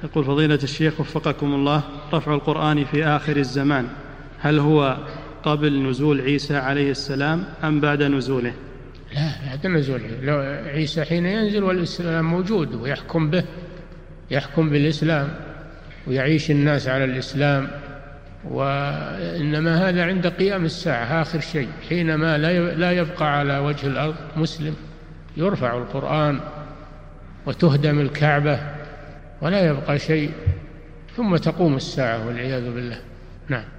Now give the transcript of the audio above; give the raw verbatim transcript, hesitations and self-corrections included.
يقول فضيلة الشيخ وفقكم الله، رفع القرآن في آخر الزمان هل هو قبل نزول عيسى عليه السلام أم بعد نزوله؟ لا، بعد نزوله. لو عيسى حين ينزل والإسلام موجود ويحكم به، يحكم بالإسلام ويعيش الناس على الإسلام، وإنما هذا عند قيام الساعة آخر شيء، حينما لا يبقى على وجه الأرض مسلم يرفع القرآن وتهدم الكعبة ولا يبقى شيء، ثم تقوم الساعة والعياذ بالله. نعم.